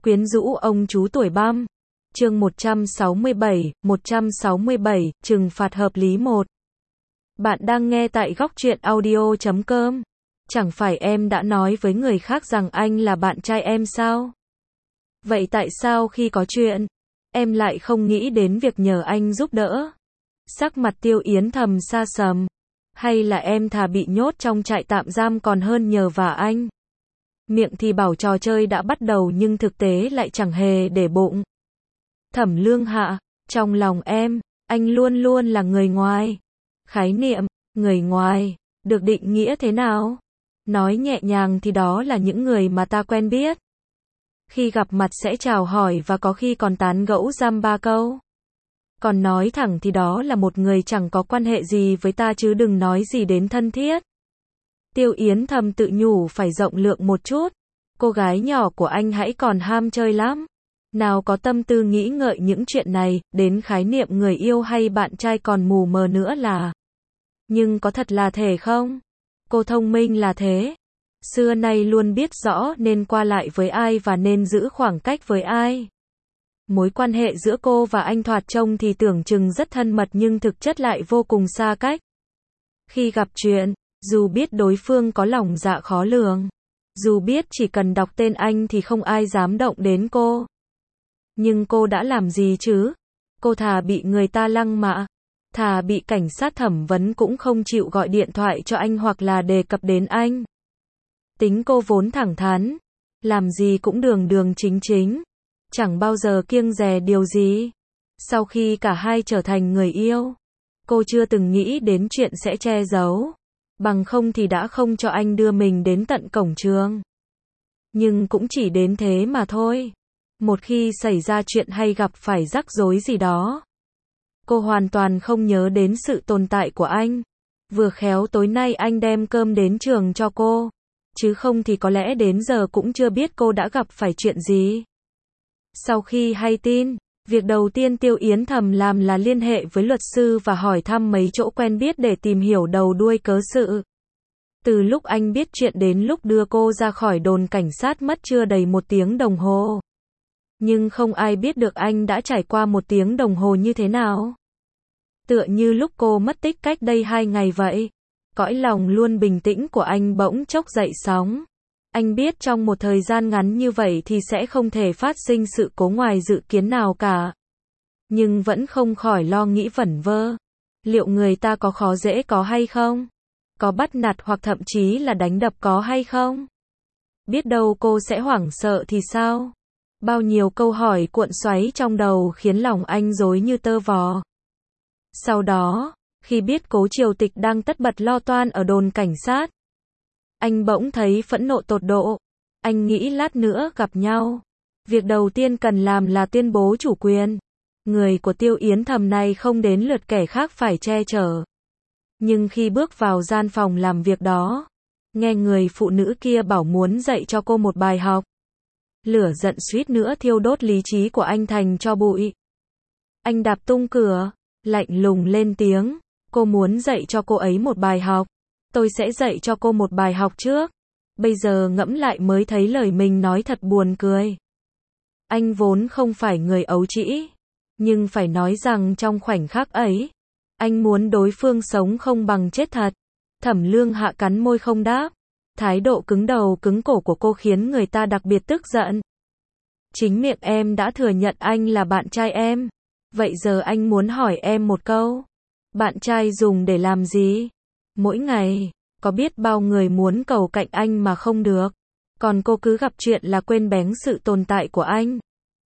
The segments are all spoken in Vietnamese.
Quyến rũ ông chú tuổi băm. Chương 167, trừng phạt hợp lý 1. Bạn đang nghe tại góc truyện audio.com. Chẳng phải em đã nói với người khác rằng anh là bạn trai em sao? Vậy tại sao khi có chuyện, em lại không nghĩ đến việc nhờ anh giúp đỡ? Sắc mặt Tiêu Yến Thầm sa sầm. Hay là em thà bị nhốt trong trại tạm giam còn hơn nhờ vả anh? Miệng thì bảo trò chơi đã bắt đầu nhưng thực tế lại chẳng hề để bụng. Thẩm Lương Hạ, trong lòng em, anh luôn luôn là người ngoài. Khái niệm, người ngoài, được định nghĩa thế nào? Nói nhẹ nhàng thì đó là những người mà ta quen biết. Khi gặp mặt sẽ chào hỏi và có khi còn tán gẫu dăm ba câu. Còn nói thẳng thì đó là một người chẳng có quan hệ gì với ta chứ đừng nói gì đến thân thiết. Tiêu Yến Thầm tự nhủ phải rộng lượng một chút. Cô gái nhỏ của anh hãy còn ham chơi lắm. Nào có tâm tư nghĩ ngợi những chuyện này, đến khái niệm người yêu hay bạn trai còn mù mờ nữa là. Nhưng có thật là thế không? Cô thông minh là thế. Xưa nay luôn biết rõ nên qua lại với ai và nên giữ khoảng cách với ai. Mối quan hệ giữa cô và anh thoạt trông thì tưởng chừng rất thân mật nhưng thực chất lại vô cùng xa cách. Khi gặp chuyện, dù biết đối phương có lòng dạ khó lường, dù biết chỉ cần đọc tên anh thì không ai dám động đến cô. Nhưng cô đã làm gì chứ? Cô thà bị người ta lăng mạ, thà bị cảnh sát thẩm vấn cũng không chịu gọi điện thoại cho anh hoặc là đề cập đến anh. Tính cô vốn thẳng thắn, làm gì cũng đường đường chính chính, chẳng bao giờ kiêng dè điều gì. Sau khi cả hai trở thành người yêu, cô chưa từng nghĩ đến chuyện sẽ che giấu, bằng không thì đã không cho anh đưa mình đến tận cổng trường. Nhưng cũng chỉ đến thế mà thôi. Một khi xảy ra chuyện hay gặp phải rắc rối gì đó, cô hoàn toàn không nhớ đến sự tồn tại của anh. Vừa khéo tối nay anh đem cơm đến trường cho cô, chứ không thì có lẽ đến giờ cũng chưa biết cô đã gặp phải chuyện gì. Sau khi hay tin, việc đầu tiên Tiêu Yến Thầm làm là liên hệ với luật sư và hỏi thăm mấy chỗ quen biết để tìm hiểu đầu đuôi cớ sự. Từ lúc anh biết chuyện đến lúc đưa cô ra khỏi đồn cảnh sát mất chưa đầy 1 tiếng đồng hồ. Nhưng không ai biết được anh đã trải qua 1 tiếng đồng hồ như thế nào. Tựa như lúc cô mất tích cách đây 2 ngày vậy. Cõi lòng luôn bình tĩnh của anh bỗng chốc dậy sóng. Anh biết trong một thời gian ngắn như vậy thì sẽ không thể phát sinh sự cố ngoài dự kiến nào cả. Nhưng vẫn không khỏi lo nghĩ vẩn vơ. Liệu người ta có khó dễ có hay không? Có bắt nạt hoặc thậm chí là đánh đập có hay không? Biết đâu cô sẽ hoảng sợ thì sao? Bao nhiêu câu hỏi cuộn xoáy trong đầu khiến lòng anh rối như tơ vò. Sau đó, khi biết Cố Triều Tịch đang tất bật lo toan ở đồn cảnh sát, anh bỗng thấy phẫn nộ tột độ. Anh nghĩ lát nữa gặp nhau, việc đầu tiên cần làm là tuyên bố chủ quyền. Người của Tiêu Yến Thầm này không đến lượt kẻ khác phải che chở. Nhưng khi bước vào gian phòng làm việc đó, nghe người phụ nữ kia bảo muốn dạy cho cô một bài học. Lửa giận suýt nữa thiêu đốt lý trí của anh thành tro bụi. Anh đạp tung cửa, lạnh lùng lên tiếng, cô muốn dạy cho cô ấy một bài học. Tôi sẽ dạy cho cô một bài học trước. Bây giờ ngẫm lại mới thấy lời mình nói thật buồn cười. Anh vốn không phải người ấu trĩ, nhưng phải nói rằng trong khoảnh khắc ấy, anh muốn đối phương sống không bằng chết thật. Thẩm Lương Hạ cắn môi không đáp. Thái độ cứng đầu cứng cổ của cô khiến người ta đặc biệt tức giận. Chính miệng em đã thừa nhận anh là bạn trai em. Vậy giờ anh muốn hỏi em một câu. Bạn trai dùng để làm gì? Mỗi ngày, có biết bao người muốn cầu cạnh anh mà không được. Còn cô cứ gặp chuyện là quên bén sự tồn tại của anh.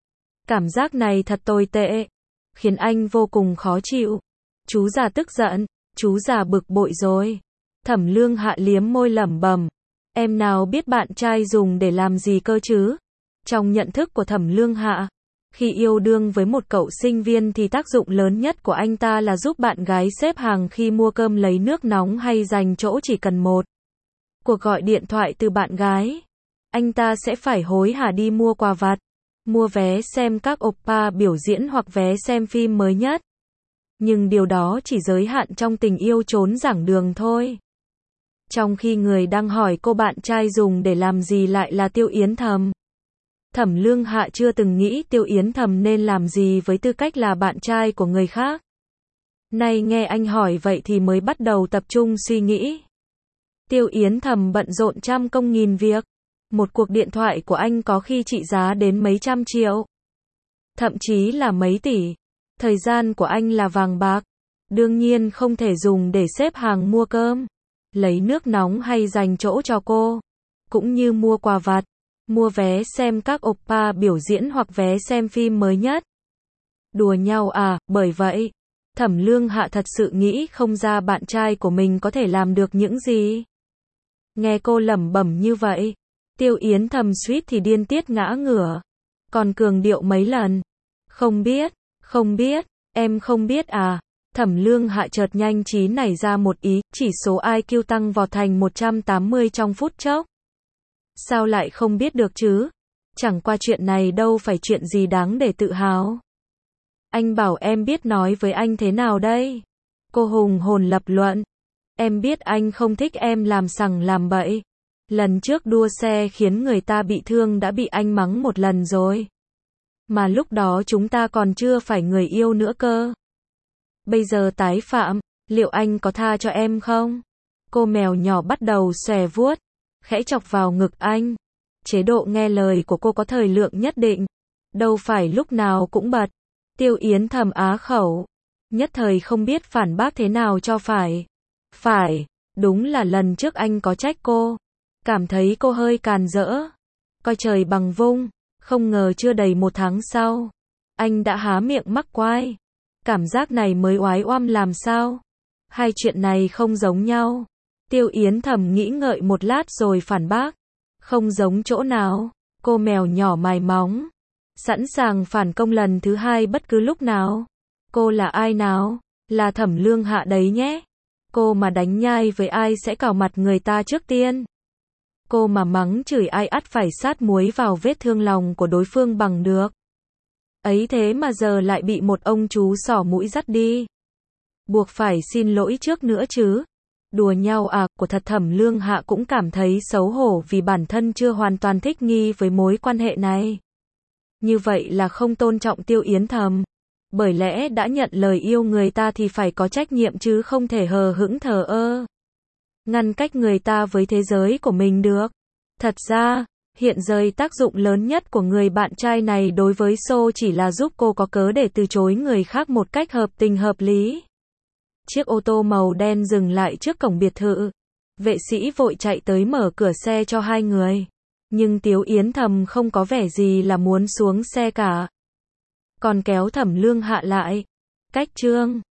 Cảm giác này thật tồi tệ. Khiến anh vô cùng khó chịu. Chú già tức giận. Chú già bực bội rồi. Thẩm Lương Hạ liếm môi lẩm bẩm. Em nào biết bạn trai dùng để làm gì cơ chứ? Trong nhận thức của Thẩm Lương Hạ, khi yêu đương với một cậu sinh viên thì tác dụng lớn nhất của anh ta là giúp bạn gái xếp hàng khi mua cơm lấy nước nóng hay dành chỗ chỉ cần một cuộc gọi điện thoại từ bạn gái. Anh ta sẽ phải hối hả đi mua quà vặt, mua vé xem các oppa biểu diễn hoặc vé xem phim mới nhất. Nhưng điều đó chỉ giới hạn trong tình yêu trốn giảng đường thôi. Trong khi người đang hỏi cô bạn trai dùng để làm gì lại là Tiêu Yến Thầm. Thẩm Lương Hạ chưa từng nghĩ Tiêu Yến Thầm nên làm gì với tư cách là bạn trai của người khác. Nay nghe anh hỏi vậy thì mới bắt đầu tập trung suy nghĩ. Tiêu Yến Thầm bận rộn trăm công nghìn việc. Một cuộc điện thoại của anh có khi trị giá đến mấy trăm triệu. Thậm chí là mấy tỷ. Thời gian của anh là vàng bạc. Đương nhiên không thể dùng để xếp hàng mua cơm, lấy nước nóng hay dành chỗ cho cô. Cũng như mua quà vặt, mua vé xem các oppa biểu diễn hoặc vé xem phim mới nhất. Đùa nhau à, bởi vậy, Thẩm Lương Hạ thật sự nghĩ không ra bạn trai của mình có thể làm được những gì. Nghe cô lẩm bẩm như vậy, Tiêu Yến Thầm suýt thì điên tiết ngã ngửa. Còn cường điệu mấy lần. Không biết, em không biết à. Thẩm Lương Hạ chợt nhanh trí nảy ra một ý, chỉ số IQ tăng vọt thành 180 trong phút chốc. Sao lại không biết được chứ? Chẳng qua chuyện này đâu phải chuyện gì đáng để tự hào. Anh bảo em biết nói với anh thế nào đây? Cô hùng hồn lập luận. Em biết anh không thích em làm sằng làm bậy. Lần trước đua xe khiến người ta bị thương đã bị anh mắng một lần rồi. Mà lúc đó chúng ta còn chưa phải người yêu nữa cơ. Bây giờ tái phạm, liệu anh có tha cho em không? Cô mèo nhỏ bắt đầu xòe vuốt, khẽ chọc vào ngực anh. Chế độ nghe lời của cô có thời lượng nhất định. Đâu phải lúc nào cũng bật. Tiêu Yến Thầm á khẩu. Nhất thời không biết phản bác thế nào cho phải. Phải, đúng là lần trước anh có trách cô. Cảm thấy cô hơi càn rỡ. Coi trời bằng vung. Không ngờ chưa đầy một tháng sau. Anh đã há miệng mắc quai. Cảm giác này mới oái oăm làm sao? Hai chuyện này không giống nhau. Tiêu Yến Thầm nghĩ ngợi một lát rồi phản bác. Không giống chỗ nào? Cô mèo nhỏ mài móng. Sẵn sàng phản công lần thứ hai bất cứ lúc nào. Cô là ai nào? Là Thẩm Lương Hạ đấy nhé. Cô mà đánh nhai với ai sẽ cào mặt người ta trước tiên. Cô mà mắng chửi ai ắt phải sát muối vào vết thương lòng của đối phương bằng được. Ấy thế mà giờ lại bị một ông chú xỏ mũi dắt đi. Buộc phải xin lỗi trước nữa chứ. Đùa nhau à, của thật. Thẩm Lương Hạ cũng cảm thấy xấu hổ vì bản thân chưa hoàn toàn thích nghi với mối quan hệ này. Như vậy là không tôn trọng Tiêu Yến Thầm. Bởi lẽ đã nhận lời yêu người ta thì phải có trách nhiệm chứ không thể hờ hững thờ ơ. Ngăn cách người ta với thế giới của mình được. Thật ra, hiện giờ tác dụng lớn nhất của người bạn trai này đối với Sô chỉ là giúp cô có cớ để từ chối người khác một cách hợp tình hợp lý. Chiếc ô tô màu đen dừng lại trước cổng biệt thự. Vệ sĩ vội chạy tới mở cửa xe cho hai người. Nhưng Tiêu Yến Thầm không có vẻ gì là muốn xuống xe cả. Còn kéo Thẩm Lương Hạ lại. Cách trương.